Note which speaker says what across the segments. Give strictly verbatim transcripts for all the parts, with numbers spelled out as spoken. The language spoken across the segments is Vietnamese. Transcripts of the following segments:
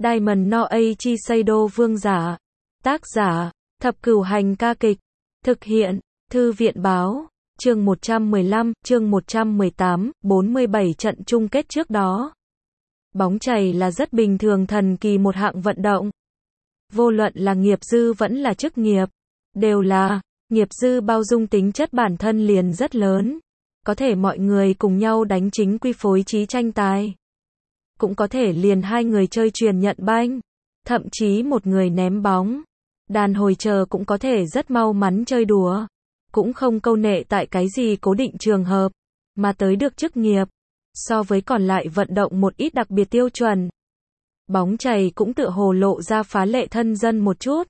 Speaker 1: Diamond no Eiichi Seido vương giả. Tác giả, Thập Cửu Hành ca kịch. Thực hiện, Thư viện báo. Chương một trăm mười lăm, chương một trăm mười tám, bốn mươi bảy trận chung kết trước đó. Bóng chày là rất bình thường thần kỳ một hạng vận động. Vô luận là nghiệp dư vẫn là chức nghiệp, đều là, nghiệp dư bao dung tính chất bản thân liền rất lớn. Có thể mọi người cùng nhau đánh chính quy phối trí tranh tài. Cũng có thể liền hai người chơi truyền nhận banh, thậm chí một người ném bóng. Đàn hồi chờ cũng có thể rất mau mắn chơi đùa. Cũng không câu nệ tại cái gì cố định trường hợp, mà tới được chức nghiệp. So với còn lại vận động một ít đặc biệt tiêu chuẩn. Bóng chày cũng tựa hồ lộ ra phá lệ thân dân một chút.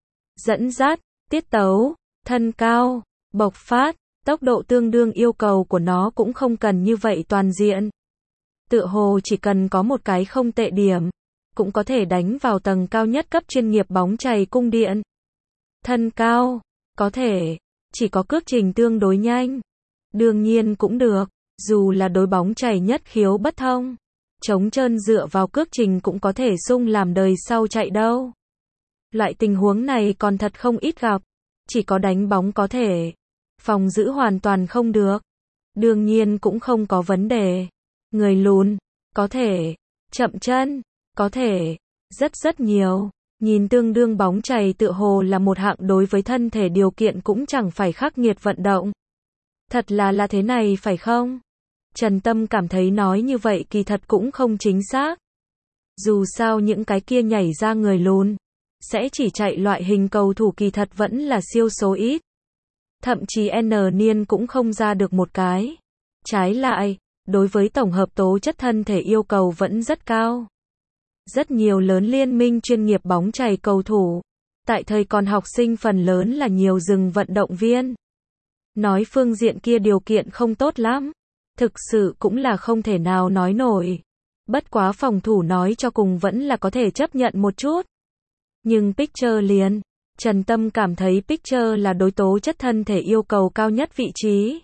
Speaker 1: Dẫn dắt, tiết tấu, thân cao, bộc phát, tốc độ tương đương yêu cầu của nó cũng không cần như vậy toàn diện. Tựa hồ chỉ cần có một cái không tệ điểm, cũng có thể đánh vào tầng cao nhất cấp chuyên nghiệp bóng chày cung điện. Thân cao, có thể, chỉ có cước trình tương đối nhanh. Đương nhiên cũng được, dù là đối bóng chày nhất khiếu bất thông. Trống trơn dựa vào cước trình cũng có thể sung làm đời sau chạy đâu. Loại tình huống này còn thật không ít gặp. Chỉ có đánh bóng có thể. Phòng giữ hoàn toàn không được. Đương nhiên cũng không có vấn đề. Người lùn, có thể. Chậm chân, có thể. Rất rất nhiều. Nhìn tương đương bóng chày tựa hồ là một hạng đối với thân thể điều kiện cũng chẳng phải khắc nghiệt vận động. Thật là là thế này phải không? Trần Tâm cảm thấy nói như vậy kỳ thật cũng không chính xác. Dù sao những cái kia nhảy ra người lùn, sẽ chỉ chạy loại hình cầu thủ kỳ thật vẫn là siêu số ít. Thậm chí N niên cũng không ra được một cái. Trái lại, đối với tổng hợp tố chất thân thể yêu cầu vẫn rất cao. Rất nhiều lớn liên minh chuyên nghiệp bóng chày cầu thủ. Tại thời còn học sinh phần lớn là nhiều rừng vận động viên. Nói phương diện kia điều kiện không tốt lắm. Thực sự cũng là không thể nào nói nổi. Bất quá phòng thủ nói cho cùng vẫn là có thể chấp nhận một chút. Nhưng Pitcher liền, Trần Tâm cảm thấy Pitcher là đối tố chất thân thể yêu cầu cao nhất vị trí.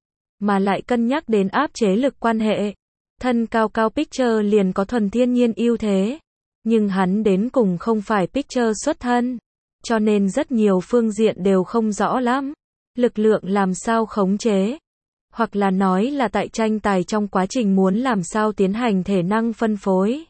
Speaker 1: Mà lại cân nhắc đến áp chế lực quan hệ. Thân cao cao Pitcher liền có thuần thiên nhiên ưu thế. Nhưng hắn đến cùng không phải Pitcher xuất thân. Cho nên rất nhiều phương diện đều không rõ lắm. Lực lượng làm sao khống chế. Hoặc là nói là tại tranh tài trong quá trình muốn làm sao tiến hành thể năng phân phối.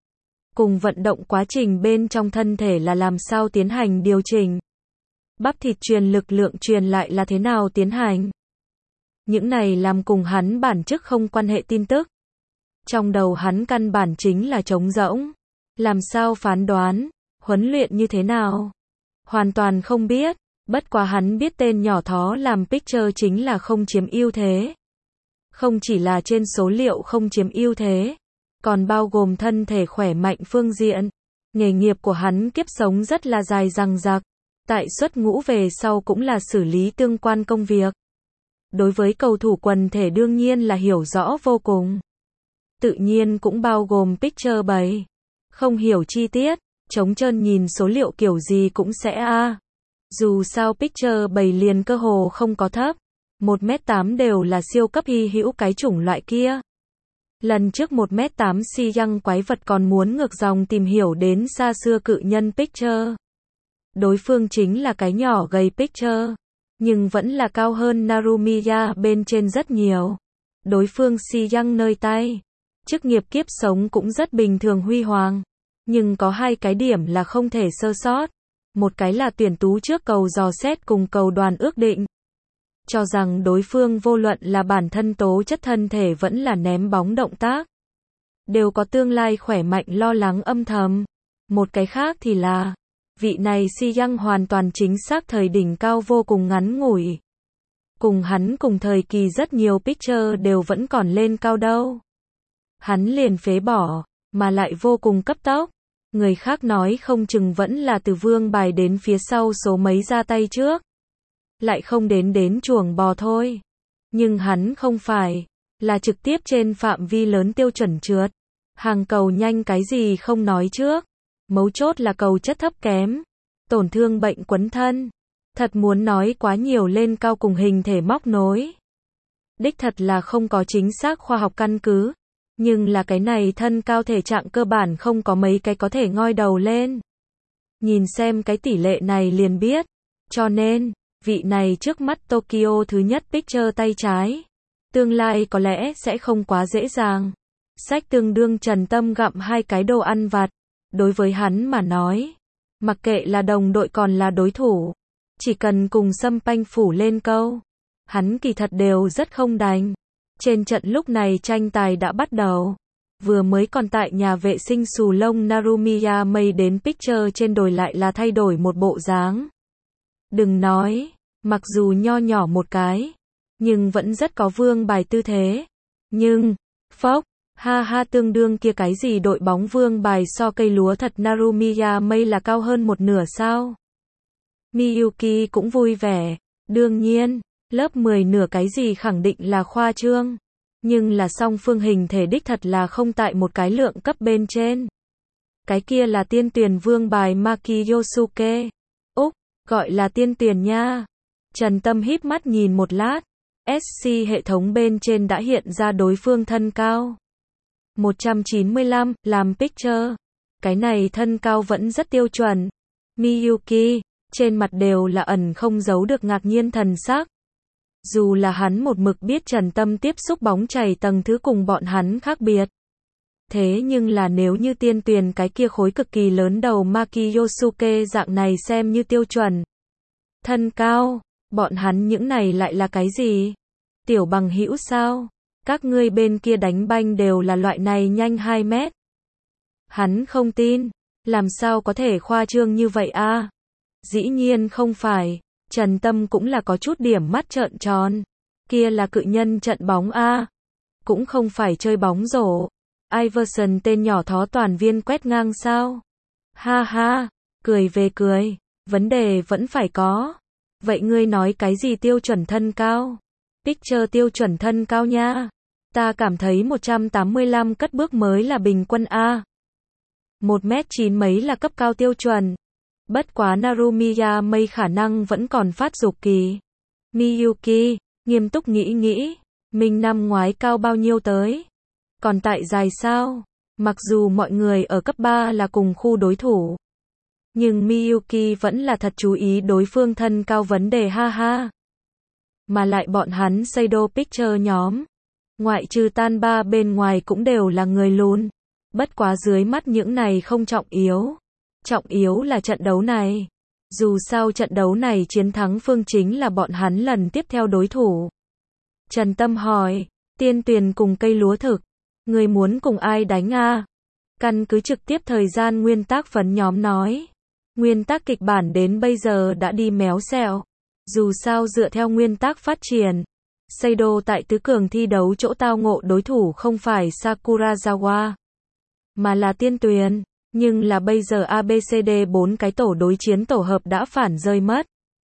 Speaker 1: Cùng vận động quá trình bên trong thân thể là làm sao tiến hành điều chỉnh. Bắp thịt truyền lực lượng truyền lại là thế nào tiến hành. Những này làm cùng hắn bản chức không quan hệ tin tức. Trong đầu hắn căn bản chính là trống rỗng. Làm sao phán đoán, huấn luyện như thế nào. Hoàn toàn không biết. Bất quá hắn biết tên nhỏ thó làm Pitcher chính là không chiếm ưu thế. Không chỉ là trên số liệu không chiếm ưu thế, còn bao gồm thân thể khỏe mạnh phương diện. Nghề nghiệp của hắn kiếp sống rất là dài dằng dặc. Tại xuất ngũ về sau cũng là xử lý tương quan công việc. Đối với cầu thủ quần thể đương nhiên là hiểu rõ vô cùng. Tự nhiên cũng bao gồm Pitcher bảy. Không hiểu chi tiết, trống trơn nhìn số liệu kiểu gì cũng sẽ a. À. Dù sao Pitcher bảy liền cơ hồ không có thấp. một mét tám đều là siêu cấp hy hữu cái chủng loại kia. Lần trước một mét tám si Young quái vật còn muốn ngược dòng tìm hiểu đến xa xưa cự nhân Pitcher. Đối phương chính là cái nhỏ gầy Pitcher. Nhưng vẫn là cao hơn Narumiya bên trên rất nhiều. Đối phương si Young nơi tay. Chức nghiệp kiếp sống cũng rất bình thường huy hoàng. Nhưng có hai cái điểm là không thể sơ sót. Một cái là tuyển tú trước cầu dò xét cùng cầu đoàn ước định. Cho rằng đối phương vô luận là bản thân tố chất thân thể vẫn là ném bóng động tác. Đều có tương lai khỏe mạnh lo lắng âm thầm. Một cái khác thì là, vị này si Young hoàn toàn chính xác thời đỉnh cao vô cùng ngắn ngủi. Cùng hắn cùng thời kỳ rất nhiều Pitcher đều vẫn còn lên cao đâu. Hắn liền phế bỏ, mà lại vô cùng cấp tốc. Người khác nói không chừng vẫn là từ vương bài đến phía sau số mấy ra tay trước. Lại không đến đến chuồng bò thôi. Nhưng hắn không phải, là trực tiếp trên phạm vi lớn tiêu chuẩn trượt. Hàng cầu nhanh cái gì không nói trước. Mấu chốt là cầu chất thấp kém. Tổn thương bệnh quấn thân. Thật muốn nói quá nhiều lên cao cùng hình thể móc nối. Đích thật là không có chính xác khoa học căn cứ. Nhưng là cái này thân cao thể trạng cơ bản không có mấy cái có thể ngoi đầu lên. Nhìn xem cái tỷ lệ này liền biết. Cho nên, vị này trước mắt Tokyo thứ nhất Picture tay trái. Tương lai có lẽ sẽ không quá dễ dàng. Sách tương đương Trần Tâm gặm hai cái đồ ăn vặt. Đối với hắn mà nói, mặc kệ là đồng đội còn là đối thủ, chỉ cần cùng Sâm Panh phủ lên câu, hắn kỳ thật đều rất không đành. Trên trận lúc này tranh tài đã bắt đầu. Vừa mới còn tại nhà vệ sinh xù lông Narumiya Mei đến Picture trên đồi lại là thay đổi một bộ dáng. Đừng nói, mặc dù nho nhỏ một cái, nhưng vẫn rất có vương bài tư thế. Nhưng, phốc, ha ha tương đương kia cái gì đội bóng vương bài so cây lúa thật Narumiya Mei là cao hơn một nửa sao? Miyuki cũng vui vẻ, đương nhiên, lớp mười nửa cái gì khẳng định là khoa trương. Nhưng là song phương hình thể đích thật là không tại một cái lượng cấp bên trên. Cái kia là tiên tuyển vương bài Maki Yosuke. Úc, gọi là tiên tuyển nha. Trần Tâm híp mắt nhìn một lát. ét xê hệ thống bên trên đã hiện ra đối phương thân cao. một trăm chín mươi lăm, làm Picture. Cái này thân cao vẫn rất tiêu chuẩn. Miyuki, trên mặt đều là ẩn không giấu được ngạc nhiên thần sắc. Dù là hắn một mực biết Trần Tâm tiếp xúc bóng chày tầng thứ cùng bọn hắn khác biệt. Thế nhưng là nếu như tiên tuyền cái kia khối cực kỳ lớn đầu Maki Yosuke dạng này xem như tiêu chuẩn. Thân cao, bọn hắn những này lại là cái gì? Tiểu bằng hữu sao? Các ngươi bên kia đánh banh đều là loại này nhanh hai mét. Hắn không tin, làm sao có thể khoa trương như vậy a? Dĩ nhiên không phải. Trần Tâm cũng là có chút điểm mắt trợn tròn. Kia là cự nhân trận bóng a. Cũng không phải chơi bóng rổ. Iverson tên nhỏ thó toàn viên quét ngang sao? Ha ha, cười về cười, vấn đề vẫn phải có. Vậy ngươi nói cái gì tiêu chuẩn thân cao? Picture tiêu chuẩn thân cao nha. Ta cảm thấy một trăm tám mươi lăm cất bước mới là bình quân a. một mét chín mấy là cấp cao tiêu chuẩn. Bất quá Narumiya Mei khả năng vẫn còn phát dục kỳ. Miyuki, nghiêm túc nghĩ nghĩ, mình năm ngoái cao bao nhiêu tới? Còn tại dài sao? Mặc dù mọi người ở cấp ba là cùng khu đối thủ. Nhưng Miyuki vẫn là thật chú ý đối phương thân cao vấn đề ha ha. Mà lại bọn hắn Seido Picture nhóm. Ngoại trừ tan ba bên ngoài cũng đều là người lùn. Bất quá dưới mắt những này không trọng yếu. Trọng yếu là trận đấu này. Dù sao trận đấu này chiến thắng phương chính là bọn hắn lần tiếp theo đối thủ. Trần Tâm hỏi, tiên tuyền cùng cây lúa thực. Người muốn cùng ai đánh a? Căn cứ trực tiếp thời gian nguyên tác phấn nhóm nói. Nguyên tác kịch bản đến bây giờ đã đi méo xẹo. Dù sao dựa theo nguyên tác phát triển. Seido tại tứ cường thi đấu chỗ tao ngộ đối thủ không phải Sakurazawa. Mà là tiên tuyền. Nhưng là bây giờ a bê xê đê bốn cái tổ đối chiến tổ hợp đã phản rơi mất.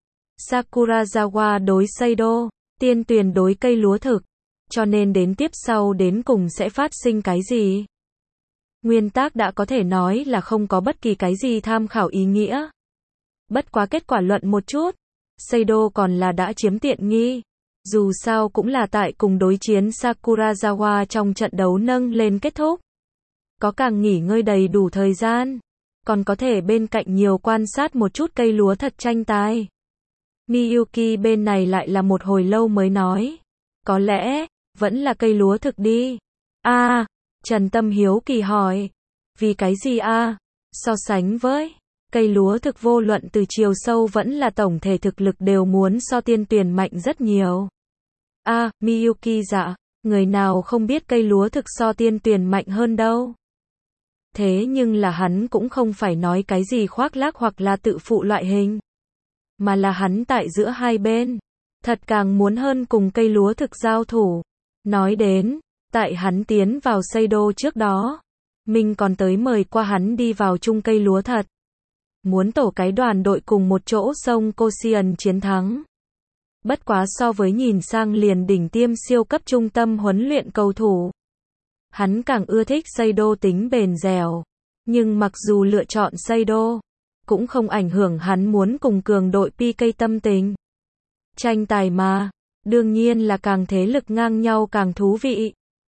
Speaker 1: Sakurazawa đối Seido, tiên tuyền đối cây lúa thực. Cho nên đến tiếp sau đến cùng sẽ phát sinh cái gì? Nguyên tác đã có thể nói là không có bất kỳ cái gì tham khảo ý nghĩa. Bất quá kết quả luận một chút. Seido còn là đã chiếm tiện nghi. Dù sao cũng là tại cùng đối chiến Sakurazawa trong trận đấu nâng lên kết thúc. Có càng nghỉ ngơi đầy đủ thời gian. Còn có thể bên cạnh nhiều quan sát một chút cây lúa thật tranh tài. Miyuki bên này lại là một hồi lâu mới nói. Có lẽ, vẫn là cây lúa thực đi. A, à, Trần Tâm hiếu kỳ hỏi. Vì cái gì a? À? So sánh với cây lúa thực vô luận từ chiều sâu vẫn là tổng thể thực lực đều muốn so tiên tuyền mạnh rất nhiều. A, à, Miyuki dạ, người nào không biết cây lúa thực so tiên tuyền mạnh hơn đâu. Thế nhưng là hắn cũng không phải nói cái gì khoác lác hoặc là tự phụ loại hình. Mà là hắn tại giữa hai bên. Thật càng muốn hơn cùng cây lúa thực giao thủ. Nói đến, tại hắn tiến vào Seido trước đó. Mình còn tới mời qua hắn đi vào chung cây lúa thật. Muốn tổ cái đoàn đội cùng một chỗ sông Koshien chiến thắng. Bất quá so với nhìn sang liền đỉnh tiêm siêu cấp trung tâm huấn luyện cầu thủ. Hắn càng ưa thích Seido tính bền dẻo. Nhưng mặc dù lựa chọn Seido, cũng không ảnh hưởng hắn muốn cùng cường đội pê ca tâm tình. Tranh tài mà, đương nhiên là càng thế lực ngang nhau càng thú vị.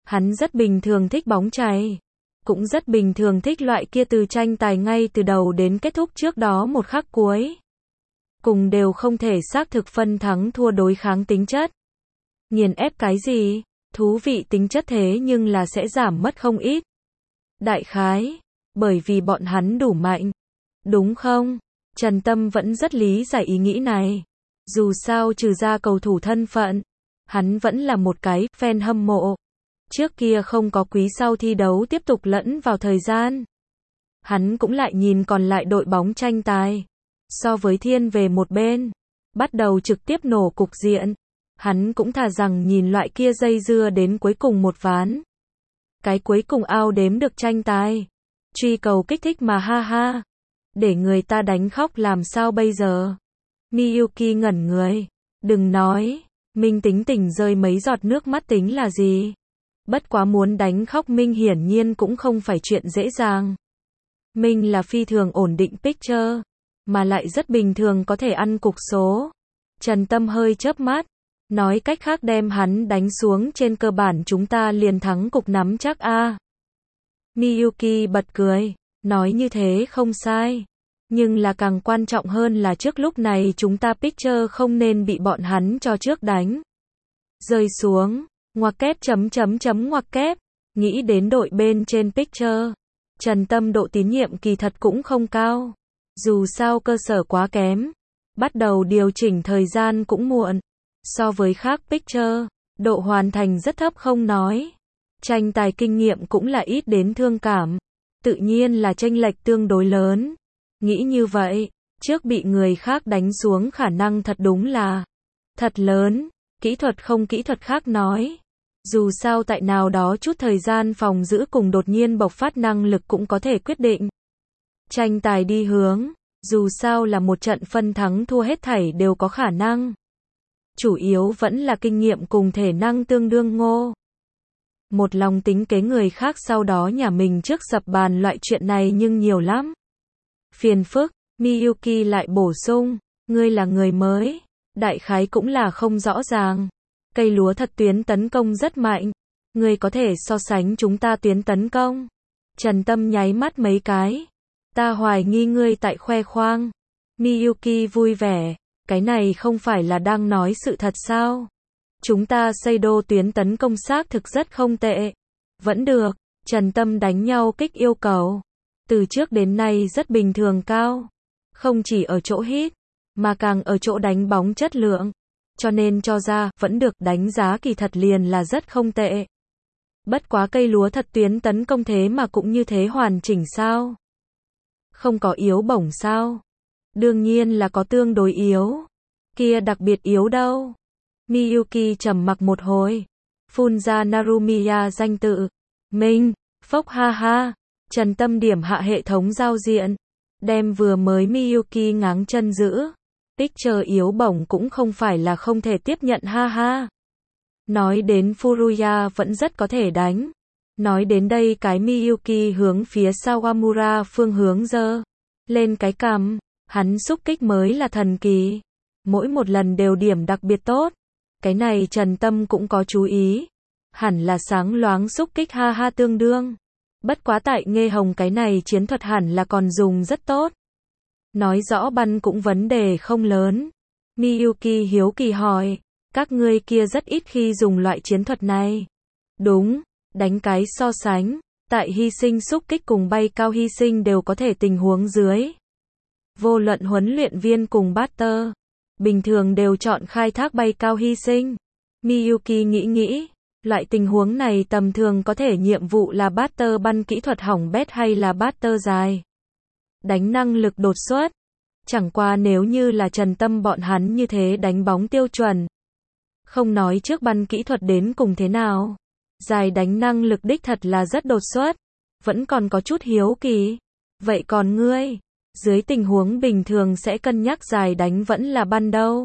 Speaker 1: Hắn rất bình thường thích bóng chày. Cũng rất bình thường thích loại kia từ tranh tài ngay từ đầu đến kết thúc trước đó một khắc cuối. Cùng đều không thể xác thực phân thắng thua đối kháng tính chất. Nghiền ép cái gì? Thú vị tính chất thế nhưng là sẽ giảm mất không ít. Đại khái, bởi vì bọn hắn đủ mạnh. Đúng không? Trần Tâm vẫn rất lý giải ý nghĩ này. Dù sao trừ ra cầu thủ thân phận, hắn vẫn là một cái fan hâm mộ. Trước kia không có quý sau thi đấu tiếp tục lẫn vào thời gian. Hắn cũng lại nhìn còn lại đội bóng tranh tài. So với thiên về một bên, bắt đầu trực tiếp nổ cục diện. Hắn cũng thà rằng nhìn loại kia dây dưa đến cuối cùng một ván. Cái cuối cùng ao đếm được tranh tài. Truy cầu kích thích mà ha ha. Để người ta đánh khóc làm sao bây giờ? Miyuki ngẩn người. Đừng nói, Minh tính tình rơi mấy giọt nước mắt tính là gì? Bất quá muốn đánh khóc Minh hiển nhiên cũng không phải chuyện dễ dàng. Minh là phi thường ổn định pitcher, mà lại rất bình thường có thể ăn cục số. Trần Tâm hơi chớp mắt, nói cách khác đem hắn đánh xuống trên cơ bản chúng ta liền thắng cục nắm chắc a. À. Miyuki bật cười, nói như thế không sai. Nhưng là càng quan trọng hơn là trước lúc này chúng ta pitcher không nên bị bọn hắn cho trước đánh. Rơi xuống, ngoặc kép chấm chấm chấm ngoặc kép, nghĩ đến đội bên trên pitcher. Trần Tâm độ tín nhiệm kỳ thật cũng không cao. Dù sao cơ sở quá kém. Bắt đầu điều chỉnh thời gian cũng muộn. So với khác pitcher, độ hoàn thành rất thấp không nói. Tranh tài kinh nghiệm cũng là ít đến thương cảm. Tự nhiên là chênh lệch tương đối lớn. Nghĩ như vậy, trước bị người khác đánh xuống khả năng thật đúng là thật lớn. Kỹ thuật không kỹ thuật khác nói. Dù sao tại nào đó chút thời gian phòng giữ cùng đột nhiên bộc phát năng lực cũng có thể quyết định. Tranh tài đi hướng, dù sao là một trận phân thắng thua hết thảy đều có khả năng. Chủ yếu vẫn là kinh nghiệm cùng thể năng tương đương ngô. Một lòng tính kế người khác sau đó nhà mình trước dập bàn loại chuyện này nhưng nhiều lắm. Phiền phức, Miyuki lại bổ sung, ngươi là người mới, đại khái cũng là không rõ ràng. Cây lúa thật tuyến tấn công rất mạnh, ngươi có thể so sánh chúng ta tuyến tấn công. Trần Tâm nháy mắt mấy cái, ta hoài nghi ngươi tại khoe khoang. Miyuki vui vẻ, cái này không phải là đang nói sự thật sao? Chúng ta xây đô tuyến tấn công xác thực rất không tệ. Vẫn được, Trần Tâm đánh nhau kích yêu cầu. Từ trước đến nay rất bình thường cao. Không chỉ ở chỗ hit, mà càng ở chỗ đánh bóng chất lượng. Cho nên cho ra, vẫn được đánh giá kỳ thật liền là rất không tệ. Bất quá cây lúa thật tuyến tấn công thế mà cũng như thế hoàn chỉnh sao? Không có yếu bổng sao? Đương nhiên là có tương đối yếu. Kia đặc biệt yếu đâu? Miyuki trầm mặc một hồi. Phun ra Narumiya danh tự. Minh, phốc ha ha. Trần Tâm điểm hạ hệ thống giao diện. Đem vừa mới Miyuki ngáng chân giữ. Pitcher yếu bổng cũng không phải là không thể tiếp nhận ha ha. Nói đến Furuya vẫn rất có thể đánh. Nói đến đây cái Miyuki hướng phía Sawamura phương hướng giơ lên cái cằm. Hắn xúc kích mới là thần kỳ. Mỗi một lần đều điểm đặc biệt tốt. Cái này Trần Tâm cũng có chú ý. Hẳn là sáng loáng xúc kích ha ha tương đương. Bất quá tại Nghê Hồng cái này chiến thuật hẳn là còn dùng rất tốt. Nói rõ bắn cũng vấn đề không lớn. Miyuki hiếu kỳ hỏi, các ngươi kia rất ít khi dùng loại chiến thuật này. Đúng, đánh cái so sánh, tại hy sinh xúc kích cùng bay cao hy sinh đều có thể tình huống dưới. Vô luận huấn luyện viên cùng batter, bình thường đều chọn khai thác bay cao hy sinh. Miyuki nghĩ nghĩ, loại tình huống này tầm thường có thể nhiệm vụ là batter bắn kỹ thuật hỏng bét hay là batter dài. Đánh năng lực đột xuất. Chẳng qua nếu như là Trần Tâm bọn hắn như thế đánh bóng tiêu chuẩn. Không nói trước bắn kỹ thuật đến cùng thế nào. Dài đánh năng lực đích thật là rất đột xuất. Vẫn còn có chút hiếu kỳ. Vậy còn ngươi? Dưới tình huống bình thường sẽ cân nhắc dài đánh vẫn là bắn đâu?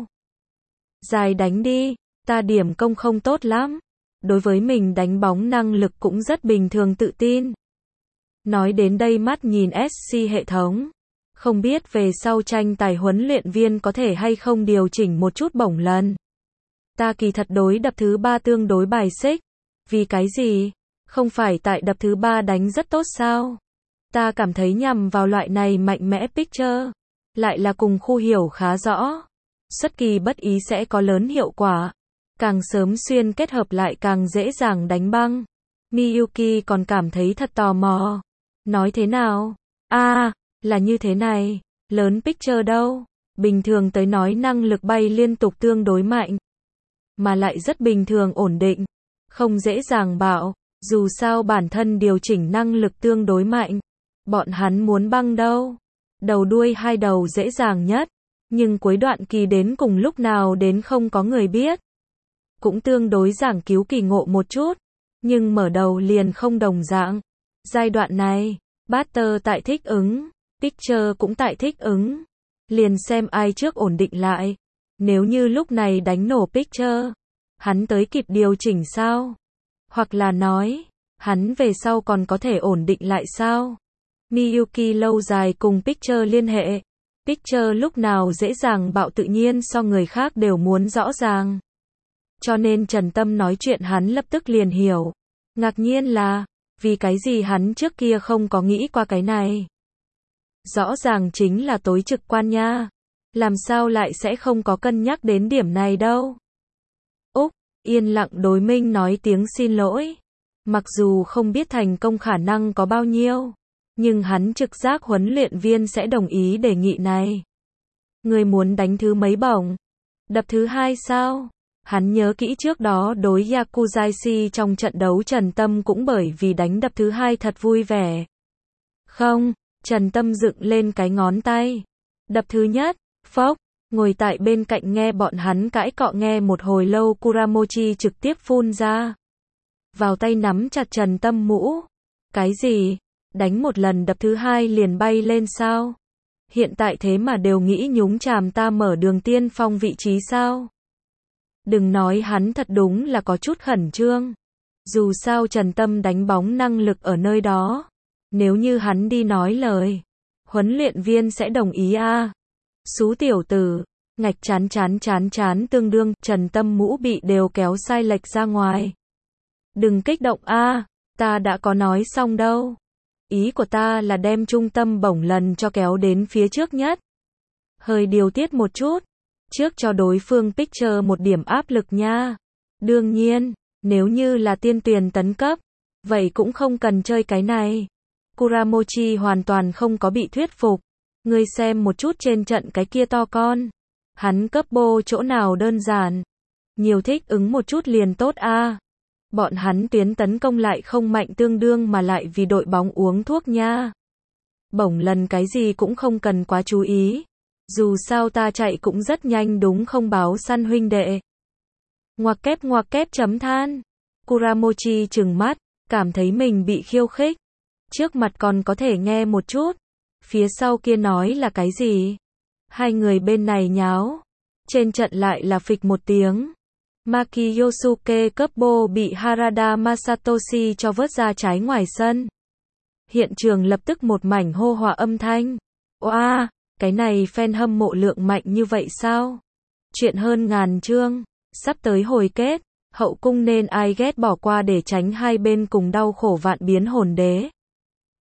Speaker 1: Dài đánh đi, ta điểm công không tốt lắm. Đối với mình đánh bóng năng lực cũng rất bình thường tự tin. Nói đến đây mắt nhìn ét xê hệ thống. Không biết về sau tranh tài huấn luyện viên có thể hay không điều chỉnh một chút bổng lần. Ta kỳ thật đối đập thứ ba tương đối bài xích. Vì cái gì? Không phải tại đập thứ ba đánh rất tốt sao? Ta cảm thấy nhằm vào loại này mạnh mẽ Picture, lại là cùng khu hiểu khá rõ. Xuất kỳ bất ý sẽ có lớn hiệu quả. Càng sớm xuyên kết hợp lại càng dễ dàng đánh băng. Miyuki còn cảm thấy thật tò mò. Nói thế nào? À, là như thế này. Lớn Picture đâu? Bình thường tới nói năng lực bay liên tục tương đối mạnh. Mà lại rất bình thường ổn định. Không dễ dàng bạo. Dù sao bản thân điều chỉnh năng lực tương đối mạnh. Bọn hắn muốn băng đâu? Đầu đuôi hai đầu dễ dàng nhất. Nhưng cuối đoạn kỳ đến cùng lúc nào đến không có người biết. Cũng tương đối giảng cứu kỳ ngộ một chút. Nhưng mở đầu liền không đồng dạng. Giai đoạn này, Butter tại thích ứng. Picture cũng tại thích ứng. Liền xem ai trước ổn định lại. Nếu như lúc này đánh nổ Picture, hắn tới kịp điều chỉnh sao? Hoặc là nói, hắn về sau còn có thể ổn định lại sao? Miyuki lâu dài cùng Picture liên hệ. Picture lúc nào dễ dàng bạo tự nhiên so người khác đều muốn rõ ràng. Cho nên Trần Tâm nói chuyện hắn lập tức liền hiểu. Ngạc nhiên là, vì cái gì hắn trước kia không có nghĩ qua cái này. Rõ ràng chính là tối trực quan nha. Làm sao lại sẽ không có cân nhắc đến điểm này đâu. Úc, yên lặng đối Minh nói tiếng xin lỗi. Mặc dù không biết thành công khả năng có bao nhiêu, nhưng hắn trực giác huấn luyện viên sẽ đồng ý đề nghị này. Người muốn đánh thứ mấy bổng? Đập thứ hai sao? Hắn nhớ kỹ trước đó đối Yakuzaishi trong trận đấu Trần Tâm cũng bởi vì đánh đập thứ hai thật vui vẻ. Không, Trần Tâm dựng lên cái ngón tay. Đập thứ nhất, phốc, ngồi tại bên cạnh nghe bọn hắn cãi cọ nghe một hồi lâu Kuramochi trực tiếp phun ra. Vào tay nắm chặt Trần Tâm mũ. Cái gì? Đánh một lần đập thứ hai liền bay lên sao? Hiện tại thế mà đều nghĩ nhúng chàm ta mở đường tiên phong vị trí sao? Đừng nói hắn thật đúng là có chút khẩn trương. Dù sao Trần Tâm đánh bóng năng lực ở nơi đó. Nếu như hắn đi nói lời, huấn luyện viên sẽ đồng ý à? Xú tiểu tử, ngạch chán chán chán chán tương đương, Trần Tâm mũ bị đều kéo sai lệch ra ngoài. Đừng kích động a, à, ta đã có nói xong đâu. Ý của ta là đem trung tâm bổng lần cho kéo đến phía trước nhất. Hơi điều tiết một chút. Trước cho đối phương Picture một điểm áp lực nha. Đương nhiên, nếu như là tiên tuyền tấn cấp, vậy cũng không cần chơi cái này. Kuramochi hoàn toàn không có bị thuyết phục. Ngươi xem một chút trên trận cái kia to con. Hắn cấp bô chỗ nào đơn giản. Nhiều thích ứng một chút liền tốt a. À. Bọn hắn tuyến tấn công lại không mạnh tương đương mà lại vì đội bóng uống thuốc nha. Bổng lần cái gì cũng không cần quá chú ý. Dù sao ta chạy cũng rất nhanh đúng không báo săn huynh đệ. Ngoặc kép ngoặc kép chấm than. Kuramochi trừng mắt, cảm thấy mình bị khiêu khích. Trước mặt còn có thể nghe một chút. Phía sau kia nói là cái gì? Hai người bên này nháo. Trên trận lại là phịch một tiếng. Maki Yosuke Kuppo bị Harada Masatoshi cho vớt ra trái ngoài sân. Hiện trường lập tức một mảnh hô hòa âm thanh. Oa, cái này fan hâm mộ lượng mạnh như vậy sao? Chuyện hơn ngàn chương, sắp tới hồi kết, hậu cung nên ai ghét bỏ qua để tránh hai bên cùng đau khổ vạn biến hồn đế.